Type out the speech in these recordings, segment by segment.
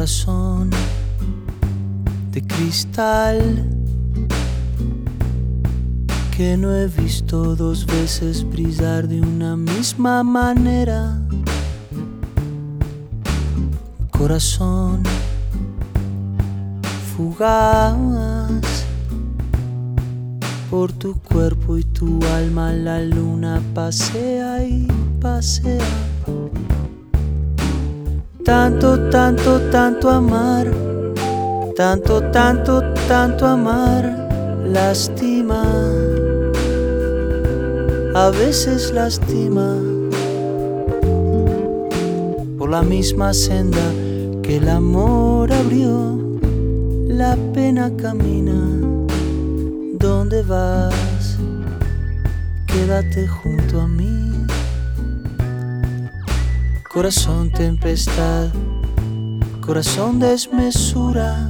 Corazón de cristal que no he visto dos veces brillar de una misma manera. Corazón fugaz, por tu cuerpo y tu alma la luna pasea y pasea. Tanto, tanto, tanto amar, tanto, tanto, tanto amar, lastima, a veces lastima. Por la misma senda que el amor abrió, la pena camina. ¿Dónde vas? Quédate junto a mí. Corazón tempestad, corazón desmesura.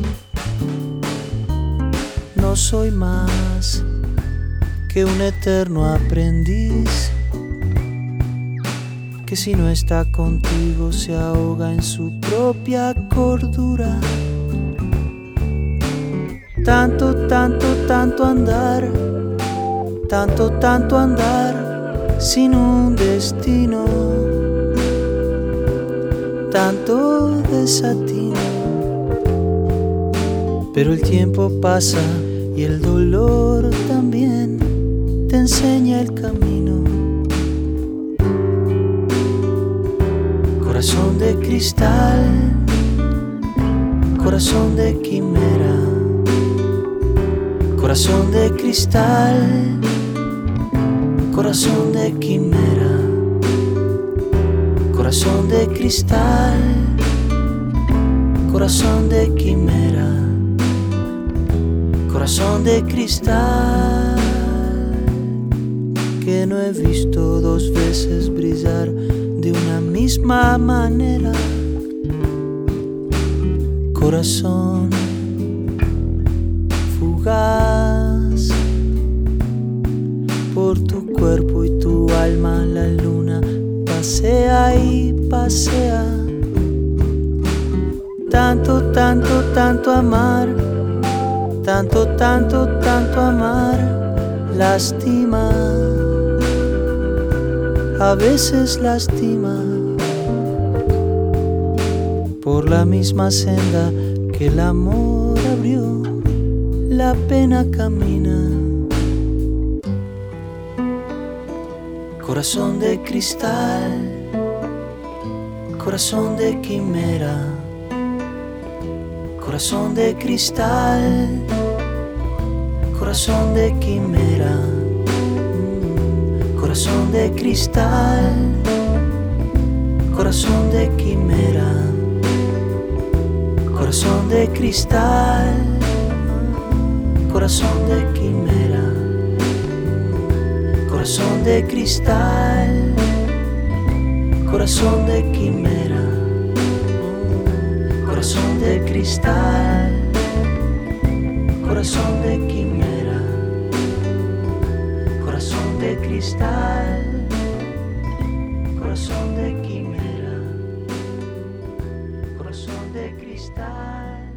No soy más que un eterno aprendiz que si no está contigo se ahoga en su propia cordura. Tanto, tanto, tanto andar, tanto, tanto andar sin un destino, tanto desatino. Pero el tiempo pasa y el dolor también te enseña el camino. Corazón de cristal, corazón de quimera. Corazón de cristal, corazón de quimera. Corazón de cristal, corazón de quimera. Corazón de cristal que no he visto dos veces brillar de una misma manera. Corazón fugaz, por tu cuerpo y tu alma la luna pasea y pasea. Tanto, tanto, tanto amar, tanto, tanto, tanto amar, lastima, a veces lastima. Por la misma senda que el amor abrió, la pena camina. Corazón de cristal, corazón de quimera. Corazón de cristal, corazón de quimera. Corazón de cristal, corazón de quimera. Corazón de cristal, corazón de quimera. Corazón de cristal, corazón de quimera. Corazón de cristal, corazón de quimera. Corazón de cristal, corazón de quimera. Corazón de cristal.